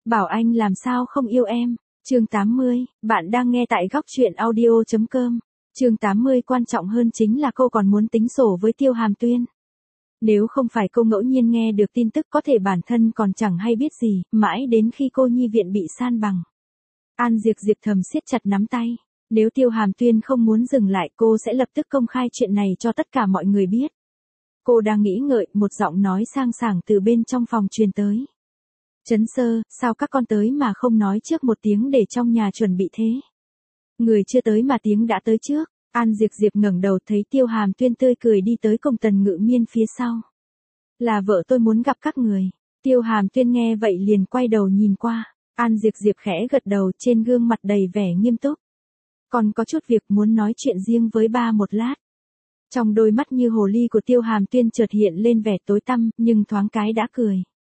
Bảo anh làm sao không yêu em. Chương 80, bạn đang nghe tại góc truyện audio.com. Chương 80 quan trọng hơn chính là cô còn muốn tính sổ với Tiêu Hàm Tuyên. Nếu không phải cô ngẫu nhiên nghe được tin tức có thể bản thân còn chẳng hay biết gì, mãi đến khi cô nhi viện bị san bằng. An Diệp Diệp thầm siết chặt nắm tay. Nếu Tiêu Hàm Tuyên không muốn dừng lại cô sẽ lập tức công khai chuyện này cho tất cả mọi người biết. Cô đang nghĩ ngợi, một giọng nói sang sảng từ bên trong phòng truyền tới. Trấn Sơ, sao các con tới mà không nói trước một tiếng để trong nhà chuẩn bị thế? Người chưa tới mà tiếng đã tới trước. An Diệp Diệp ngẩng đầu thấy Tiêu Hàm Tuyên tươi cười đi tới cùng Tần Ngự Miên phía sau. Là vợ tôi muốn gặp các người. Tiêu Hàm Tuyên nghe vậy liền quay đầu nhìn qua. An Diệp Diệp khẽ gật đầu, trên gương mặt đầy vẻ nghiêm túc. Còn có chút việc muốn nói chuyện riêng với ba một lát. Trong đôi mắt như hồ ly của Tiêu Hàm Tuyên chợt hiện lên vẻ tối tăm, nhưng thoáng cái đã cười.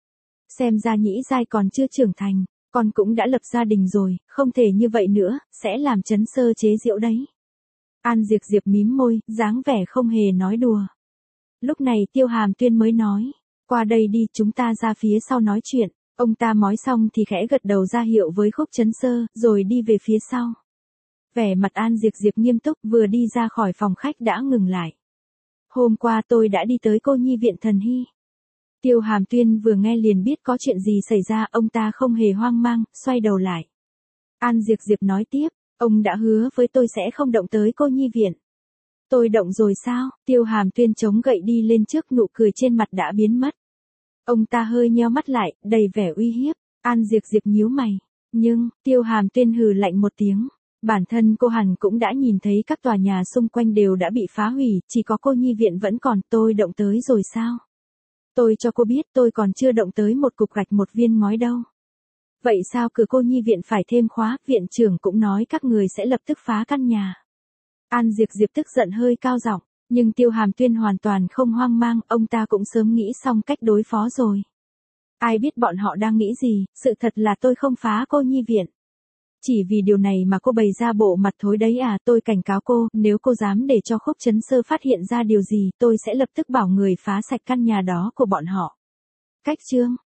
Xem ra Nhĩ Giai còn chưa trưởng thành, con cũng đã lập gia đình rồi, không thể như vậy nữa, sẽ làm Trấn Sơ chế giễu đấy. An Diệp Diệp mím môi, dáng vẻ không hề nói đùa. Lúc này Tiêu Hàm Tuyên mới nói, qua đây đi, chúng ta ra phía sau nói chuyện. Ông ta nói xong thì khẽ gật đầu ra hiệu với Khúc Trấn Sơ, rồi đi về phía sau. Vẻ mặt An Diệp Diệp nghiêm túc, vừa đi ra khỏi phòng khách đã ngừng lại. Hôm qua tôi đã đi tới cô nhi viện Thần Hy. Tiêu Hàm Tuyên vừa nghe liền biết có chuyện gì xảy ra, ông ta không hề hoang mang, xoay đầu lại. An Diệp Diệp nói tiếp, ông đã hứa với tôi sẽ không động tới cô nhi viện. Tôi động rồi sao? Tiêu Hàm Tuyên chống gậy đi lên trước, nụ cười trên mặt đã biến mất. Ông ta hơi nheo mắt lại, đầy vẻ uy hiếp. An Diệp Diệp nhíu mày. Nhưng, Tiêu Hàm Tuyên hừ lạnh một tiếng. Bản thân cô hẳn cũng đã nhìn thấy các tòa nhà xung quanh đều đã bị phá hủy, chỉ có cô nhi viện vẫn còn, tôi động tới rồi sao? Tôi cho cô biết tôi còn chưa động tới một cục gạch một viên ngói đâu. Vậy sao cửa cô nhi viện phải thêm khóa, viện trưởng cũng nói các người sẽ lập tức phá căn nhà. An Diệp Diệp tức giận hơi cao giọng, nhưng Tiêu Hàm Tuyên hoàn toàn không hoang mang, ông ta cũng sớm nghĩ xong cách đối phó rồi. Ai biết bọn họ đang nghĩ gì, sự thật là tôi không phá cô nhi viện. Chỉ vì điều này mà cô bày ra bộ mặt thối đấy à? Tôi cảnh cáo cô, nếu cô dám để cho Khúc Trấn Sơ phát hiện ra điều gì, tôi sẽ lập tức bảo người phá sạch căn nhà đó của bọn họ. Cách chương,